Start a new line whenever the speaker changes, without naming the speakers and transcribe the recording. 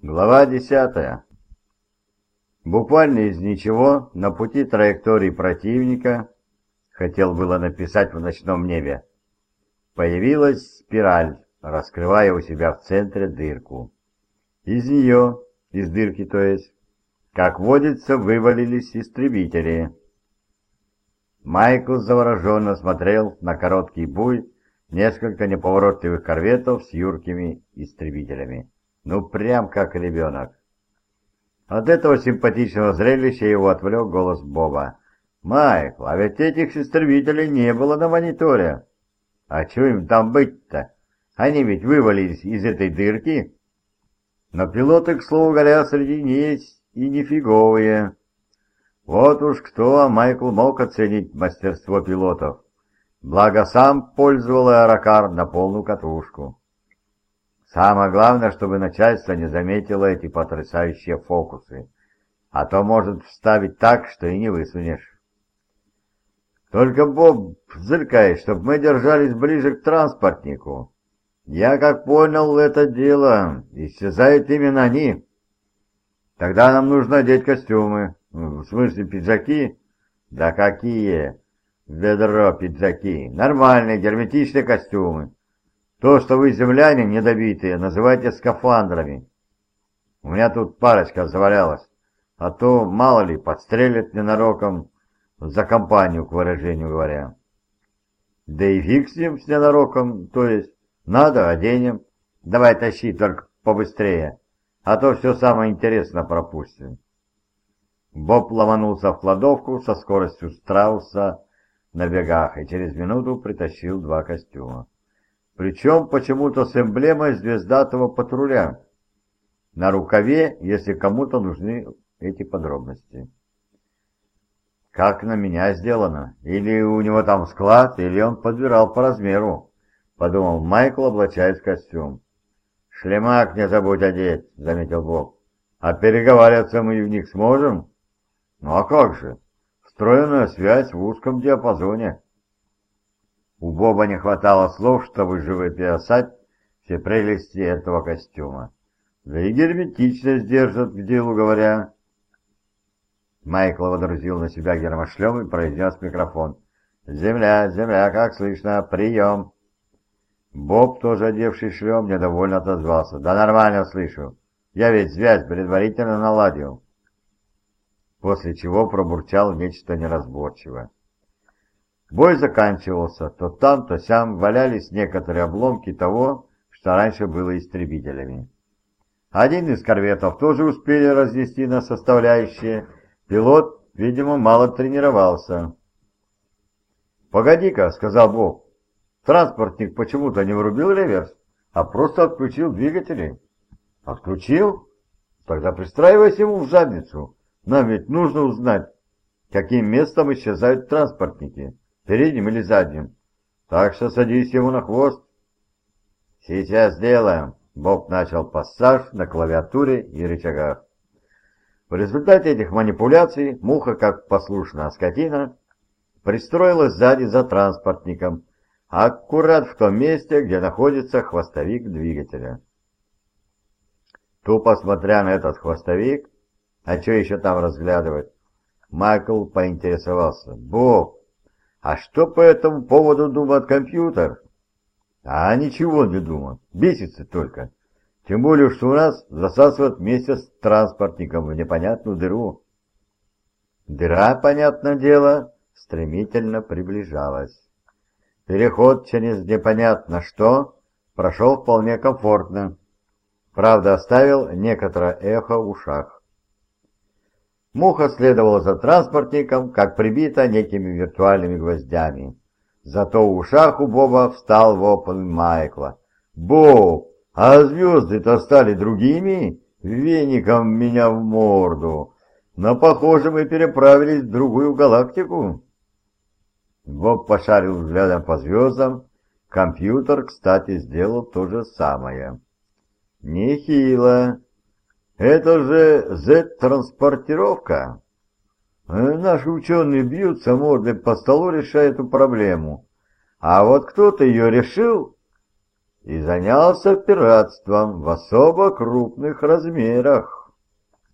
Глава 10. Буквально из ничего, на пути траектории противника, хотел было написать в ночном небе, появилась спираль, раскрывая у себя в центре дырку. Из нее, из дырки то есть, как водится, вывалились истребители. Майкл завороженно смотрел на короткий буй несколько неповоротливых корветов с юркими истребителями. Ну, прям как ребенок. От этого симпатичного зрелища его отвлек голос Боба. «Майкл, а ведь этих истребителей не было на мониторе. А чего им там быть-то? Они ведь вывалились из этой дырки». Но пилоты, к слову говоря, среди них есть и нифиговые. Вот уж кто, а Майкл мог оценить мастерство пилотов. Благо сам пользовал аэрокар на полную катушку. Самое главное, чтобы начальство не заметило эти потрясающие фокусы, а то может вставить так, что и не высунешь. Только, Боб, зыркай, чтобы мы держались ближе к транспортнику. Я как понял это дело, исчезают именно они. Тогда нам нужно одеть костюмы, в смысле пиджаки. Да какие? Ведро пиджаки, нормальные герметичные костюмы. То, что вы, земляне, недобитые, называйте скафандрами. У меня тут парочка завалялась, а то, мало ли, подстрелят ненароком за компанию, к выражению говоря. Да и фиг с ним, с ненароком, то есть, надо, оденем. Давай тащи, только побыстрее, а то все самое интересное пропустим. Боб ломанулся в кладовку со скоростью страуса на бегах и через минуту притащил 2 костюма. Причем почему-то с эмблемой звездатого патруля. На рукаве, если кому-то нужны эти подробности. Как на меня сделано. Или у него там склад, или он подбирал по размеру, подумал Майкл, облачаясь в костюм. Шлемак не забудь одеть, заметил Боб. А переговариваться мы в них сможем? Ну а как же? Встроенная связь в узком диапазоне. У Боба не хватало слов, чтобы живописать все прелести этого костюма. Да и герметичность держит, к делу говоря. Майкл водрузил на себя гермошлем и произнес в микрофон. «Земля, земля, как слышно, прием!» Боб, тоже одевший шлем, недовольно отозвался. «Да нормально слышу. Я ведь связь предварительно наладил». После чего пробурчал нечто неразборчивое. Бой заканчивался, то там, то сям валялись некоторые обломки того, что раньше было истребителями. Один из корветов тоже успели разнести на составляющие, пилот, видимо, мало тренировался. «Погоди-ка», — сказал Боб, — «транспортник почему-то не врубил реверс, а просто отключил двигатели». «Отключил? Тогда пристраивайся ему в задницу. Нам ведь нужно узнать, каким местом исчезают транспортники. Передним или задним. Так что садись ему на хвост. Сейчас сделаем. Боб начал пассаж на клавиатуре и рычагах. В результате этих манипуляций муха, как послушная скотина, пристроилась сзади за транспортником, аккурат в том месте, где находится хвостовик двигателя. Тупо смотря на этот хвостовик, а что еще там разглядывать, Майкл поинтересовался. «Боб, а что по этому поводу думает компьютер?» «А ничего не думает, бесится только. Тем более, что у нас засасывают вместе с транспортником в непонятную дыру». Дыра, понятное дело, стремительно приближалась. Переход через непонятно что прошел вполне комфортно. Правда, оставил некоторое эхо в ушах. Муха следовала за транспортником, как прибита некими виртуальными гвоздями. Зато в ушах у Боба встал вопль Майкла. «Боб, а звезды-то стали другими? Веником меня в морду! Но, похоже, мы переправились в другую галактику». Боб пошарил взглядом по звездам. Компьютер, кстати, сделал то же самое. «Нехило. Это же Z-транспортировка. Наши ученые бьются мордой по столу, решая эту проблему. А вот кто-то ее решил и занялся пиратством в особо крупных размерах.